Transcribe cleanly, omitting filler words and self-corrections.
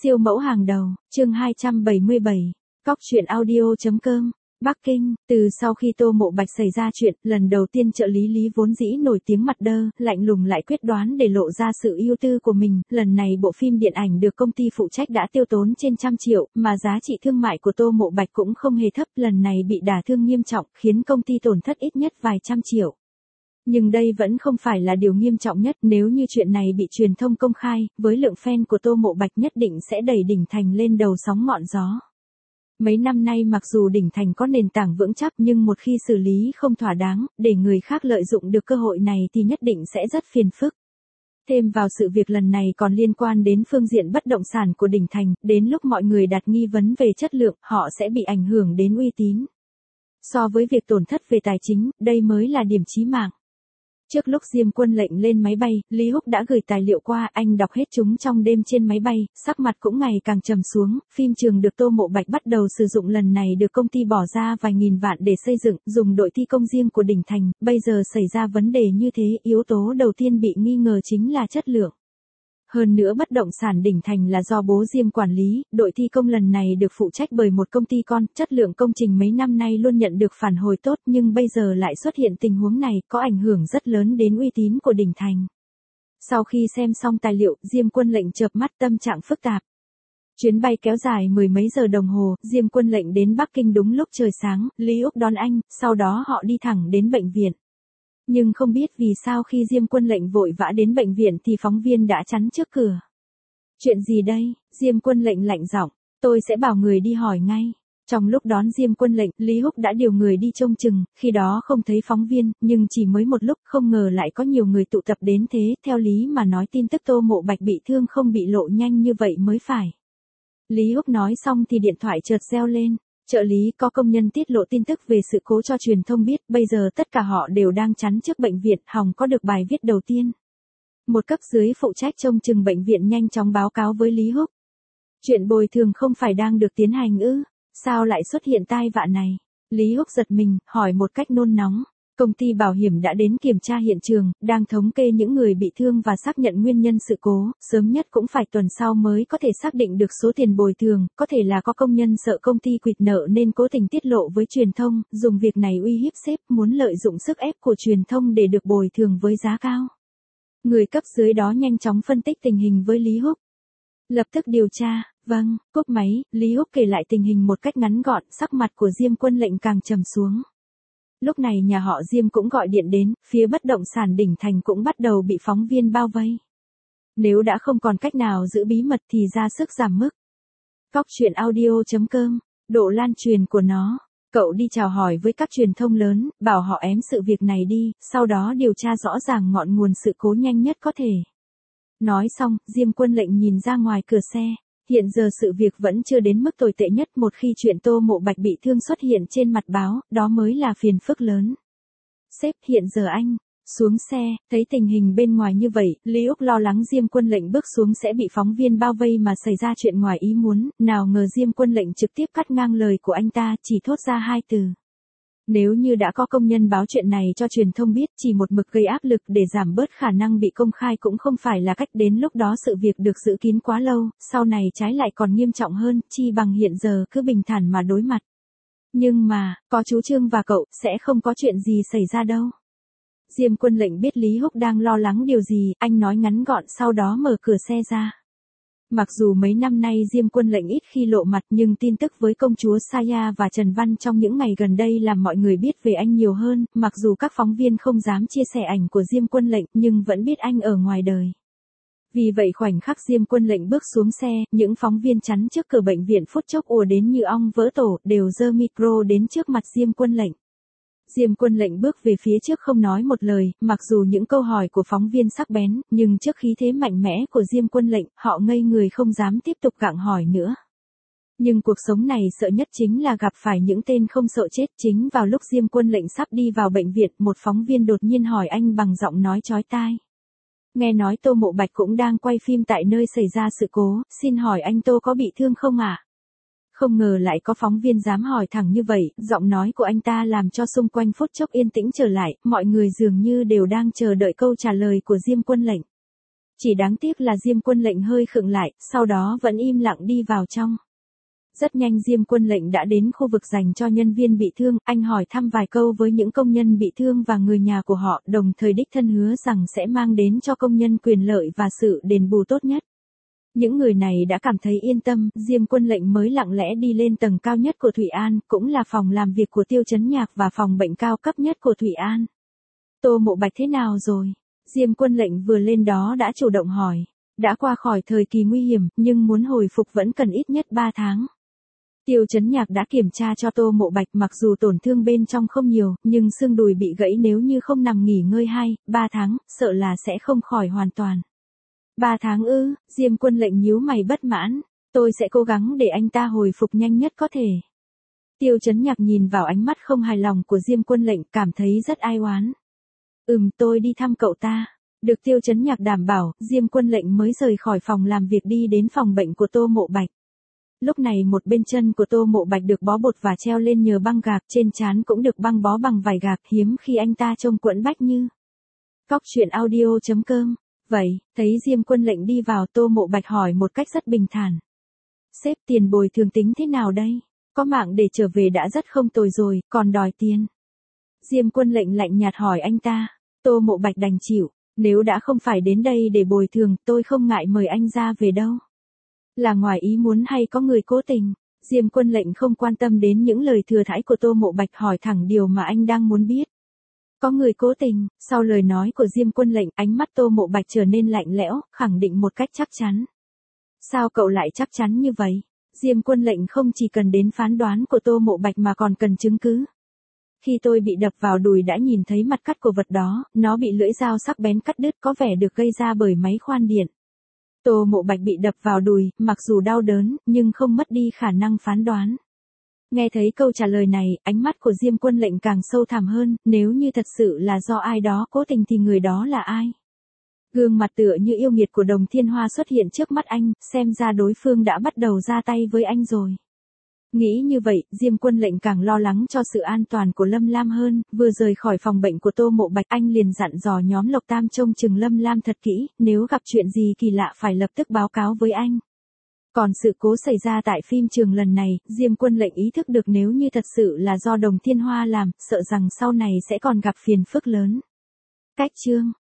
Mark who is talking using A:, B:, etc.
A: Siêu mẫu hàng đầu, chương 277, Cóc truyện audio.com, Bắc Kinh. Từ sau khi Tô Mộ Bạch xảy ra chuyện, lần đầu tiên trợ lý Lý vốn dĩ nổi tiếng mặt đơ, lạnh lùng lại quyết đoán để lộ ra sự ưu tư của mình, lần này bộ phim điện ảnh được công ty phụ trách đã tiêu tốn trên 100 triệu, mà giá trị thương mại của Tô Mộ Bạch cũng không hề thấp, lần này bị đả thương nghiêm trọng, khiến công ty tổn thất ít nhất vài trăm triệu. Nhưng đây vẫn không phải là điều nghiêm trọng nhất, nếu như chuyện này bị truyền thông công khai, với lượng fan của Tô Mộ Bạch nhất định sẽ đẩy Đỉnh Thành lên đầu sóng ngọn gió. Mấy năm nay mặc dù Đỉnh Thành có nền tảng vững chắc nhưng một khi xử lý không thỏa đáng, để người khác lợi dụng được cơ hội này thì nhất định sẽ rất phiền phức. Thêm vào sự việc lần này còn liên quan đến phương diện bất động sản của Đỉnh Thành, đến lúc mọi người đặt nghi vấn về chất lượng, họ sẽ bị ảnh hưởng đến uy tín. So với việc tổn thất về tài chính, đây mới là điểm chí mạng. Trước lúc Diêm Quân lệnh lên máy bay, Lý Húc đã gửi tài liệu qua, anh đọc hết chúng trong đêm trên máy bay, sắc mặt cũng ngày càng trầm xuống. Phim trường được Tô Mộ Bạch bắt đầu sử dụng lần này được công ty bỏ ra vài nghìn vạn để xây dựng, dùng đội thi công riêng của Đỉnh Thành, bây giờ xảy ra vấn đề như thế, yếu tố đầu tiên bị nghi ngờ chính là chất lượng. Hơn nữa bất động sản Đỉnh Thành là do bố Diêm quản lý, đội thi công lần này được phụ trách bởi một công ty con, chất lượng công trình mấy năm nay luôn nhận được phản hồi tốt nhưng bây giờ lại xuất hiện tình huống này, có ảnh hưởng rất lớn đến uy tín của Đỉnh Thành. Sau khi xem xong tài liệu, Diêm Quân lệnh chợp mắt, tâm trạng phức tạp. Chuyến bay kéo dài mười mấy giờ đồng hồ, Diêm Quân lệnh đến Bắc Kinh đúng lúc trời sáng, Lý Úc đón anh, sau đó họ đi thẳng đến bệnh viện. Nhưng không biết vì sao khi Diêm Quân lệnh vội vã đến bệnh viện thì phóng viên đã chắn trước cửa. Chuyện gì đây? Diêm Quân lệnh lạnh giọng, tôi sẽ bảo người đi hỏi ngay. Trong lúc đón Diêm Quân lệnh, Lý Húc đã điều người đi trông chừng, khi đó không thấy phóng viên, nhưng chỉ mới một lúc không ngờ lại có nhiều người tụ tập đến thế, theo lý mà nói tin tức Tô Mộ Bạch bị thương không bị lộ nhanh như vậy mới phải. Lý Húc nói xong thì điện thoại chợt reo lên. Trợ lý, có công nhân tiết lộ tin tức về sự cố cho truyền thông biết, bây giờ tất cả họ đều đang chắn trước bệnh viện, hòng có được bài viết đầu tiên. Một cấp dưới phụ trách trông chừng bệnh viện nhanh chóng báo cáo với Lý Húc. Chuyện bồi thường không phải đang được tiến hành ư? Sao lại xuất hiện tai vạ này? Lý Húc giật mình, hỏi một cách nôn nóng. Công ty bảo hiểm đã đến kiểm tra hiện trường, đang thống kê những người bị thương và xác nhận nguyên nhân sự cố, sớm nhất cũng phải tuần sau mới có thể xác định được số tiền bồi thường, có thể là có công nhân sợ công ty quỵt nợ nên cố tình tiết lộ với truyền thông, dùng việc này uy hiếp sếp, muốn lợi dụng sức ép của truyền thông để được bồi thường với giá cao. Người cấp dưới đó nhanh chóng phân tích tình hình với Lý Húc. Lập tức điều tra, vâng, cúp máy, Lý Húc kể lại tình hình một cách ngắn gọn, sắc mặt của Diêm Quân lệnh càng trầm xuống. Lúc này nhà họ Diêm cũng gọi điện đến, phía bất động sản Đỉnh Thành cũng bắt đầu bị phóng viên bao vây. Nếu đã không còn cách nào giữ bí mật thì ra sức giảm mức. Cóc truyện audio.com, độ lan truyền của nó. Cậu đi chào hỏi với các truyền thông lớn, bảo họ ém sự việc này đi, sau đó điều tra rõ ràng ngọn nguồn sự cố nhanh nhất có thể. Nói xong, Diêm Quân lệnh nhìn ra ngoài cửa xe. Hiện giờ sự việc vẫn chưa đến mức tồi tệ nhất, một khi chuyện Tô Mộ Bạch bị thương xuất hiện trên mặt báo, đó mới là phiền phức lớn. Sếp, hiện giờ anh, xuống xe, thấy tình hình bên ngoài như vậy, Lý Úc lo lắng Diêm Quân lệnh bước xuống sẽ bị phóng viên bao vây mà xảy ra chuyện ngoài ý muốn, nào ngờ Diêm Quân lệnh trực tiếp cắt ngang lời của anh ta, chỉ thốt ra hai từ. Nếu như đã có công nhân báo chuyện này cho truyền thông biết, chỉ một mực gây áp lực để giảm bớt khả năng bị công khai cũng không phải là cách, đến lúc đó sự việc được giữ kín quá lâu, sau này trái lại còn nghiêm trọng hơn, chi bằng hiện giờ cứ bình thản mà đối mặt. Nhưng mà, có chú Trương và cậu, sẽ không có chuyện gì xảy ra đâu. Diêm Quân lệnh biết Lý Húc đang lo lắng điều gì, anh nói ngắn gọn sau đó mở cửa xe ra. Mặc dù mấy năm nay Diêm Quân lệnh ít khi lộ mặt nhưng tin tức với công chúa Saya và Trần Văn trong những ngày gần đây làm mọi người biết về anh nhiều hơn, mặc dù các phóng viên không dám chia sẻ ảnh của Diêm Quân lệnh nhưng vẫn biết anh ở ngoài đời. Vì vậy khoảnh khắc Diêm Quân lệnh bước xuống xe, những phóng viên chắn trước cửa bệnh viện phút chốc ùa đến như ong vỡ tổ, đều giơ micro đến trước mặt Diêm Quân lệnh. Diêm Quân lệnh bước về phía trước không nói một lời, mặc dù những câu hỏi của phóng viên sắc bén, nhưng trước khí thế mạnh mẽ của Diêm Quân lệnh, họ ngây người không dám tiếp tục gặng hỏi nữa. Nhưng cuộc sống này sợ nhất chính là gặp phải những tên không sợ chết. Chính vào lúc Diêm Quân lệnh sắp đi vào bệnh viện, một phóng viên đột nhiên hỏi anh bằng giọng nói chói tai. Nghe nói Tô Mộ Bạch cũng đang quay phim tại nơi xảy ra sự cố, xin hỏi anh Tô có bị thương không ạ? Không ngờ lại có phóng viên dám hỏi thẳng như vậy, giọng nói của anh ta làm cho xung quanh phút chốc yên tĩnh trở lại, mọi người dường như đều đang chờ đợi câu trả lời của Diêm Quân lệnh. Chỉ đáng tiếc là Diêm Quân Lệnh hơi khựng lại, sau đó vẫn im lặng đi vào trong. Rất nhanh Diêm Quân Lệnh đã đến khu vực dành cho nhân viên bị thương, anh hỏi thăm vài câu với những công nhân bị thương và người nhà của họ, đồng thời đích thân hứa rằng sẽ mang đến cho công nhân quyền lợi và sự đền bù tốt nhất. Những người này đã cảm thấy yên tâm, Diêm Quân Lệnh mới lặng lẽ đi lên tầng cao nhất của Thụy An, cũng là phòng làm việc của Tiêu Chấn Nhạc và phòng bệnh cao cấp nhất của Thụy An. Tô Mộ Bạch thế nào rồi? Diêm Quân Lệnh vừa lên đó đã chủ động hỏi. Đã qua khỏi thời kỳ nguy hiểm, nhưng muốn hồi phục vẫn cần ít nhất 3 tháng. Tiêu Chấn Nhạc đã kiểm tra cho Tô Mộ Bạch, mặc dù tổn thương bên trong không nhiều, nhưng xương đùi bị gãy nếu như không nằm nghỉ ngơi 2-3 tháng, sợ là sẽ không khỏi hoàn toàn. 3 tháng ư? Diêm Quân Lệnh nhíu mày bất mãn. Tôi sẽ cố gắng để anh ta hồi phục nhanh nhất có thể. Tiêu Chấn Nhạc nhìn vào ánh mắt không hài lòng của Diêm Quân Lệnh, cảm thấy rất ai oán. Tôi đi thăm cậu ta. Được Tiêu Chấn Nhạc đảm bảo, Diêm Quân Lệnh mới rời khỏi phòng làm việc đi đến phòng bệnh của Tô Mộ Bạch. Lúc này một bên chân của Tô Mộ Bạch được bó bột và treo lên nhờ băng gạc, trên trán cũng được băng bó bằng vải gạc, hiếm khi anh ta trông quẫn bách như. Cóc truyện audio.com. Vậy, thấy Diêm Quân Lệnh đi vào, Tô Mộ Bạch hỏi một cách rất bình thản. Sếp, tiền bồi thường tính thế nào đây? Có mạng để trở về đã rất không tồi rồi, còn đòi tiền. Diêm Quân Lệnh lạnh nhạt hỏi anh ta. Tô Mộ Bạch đành chịu, nếu đã không phải đến đây để bồi thường, tôi không ngại mời anh ra về đâu. Là ngoài ý muốn hay có người cố tình? Diêm Quân Lệnh không quan tâm đến những lời thừa thãi của Tô Mộ Bạch, hỏi thẳng điều mà anh đang muốn biết. Có người cố tình? Sau lời nói của Diêm Quân Lệnh, ánh mắt Tô Mộ Bạch trở nên lạnh lẽo, khẳng định một cách chắc chắn. Sao cậu lại chắc chắn như vậy? Diêm Quân Lệnh không chỉ cần đến phán đoán của Tô Mộ Bạch mà còn cần chứng cứ. Khi tôi bị đập vào đùi đã nhìn thấy mặt cắt của vật đó, nó bị lưỡi dao sắc bén cắt đứt, có vẻ được gây ra bởi máy khoan điện. Tô Mộ Bạch bị đập vào đùi, mặc dù đau đớn, nhưng không mất đi khả năng phán đoán. Nghe thấy câu trả lời này, ánh mắt của Diêm Quân Lệnh càng sâu thẳm hơn, nếu như thật sự là do ai đó cố tình thì người đó là ai? Gương mặt tựa như yêu nghiệt của Đồng Thiên Hoa xuất hiện trước mắt anh, xem ra đối phương đã bắt đầu ra tay với anh rồi. Nghĩ như vậy, Diêm Quân Lệnh càng lo lắng cho sự an toàn của Lâm Lam hơn, vừa rời khỏi phòng bệnh của Tô Mộ Bạch, anh liền dặn dò nhóm Lộc Tam trông chừng Lâm Lam thật kỹ, nếu gặp chuyện gì kỳ lạ phải lập tức báo cáo với anh. Còn sự cố xảy ra tại phim trường lần này, Diêm Quân Lệnh ý thức được nếu như thật sự là do Đồng Thiên Hoa làm, sợ rằng sau này sẽ còn gặp phiền phức lớn. Cách chương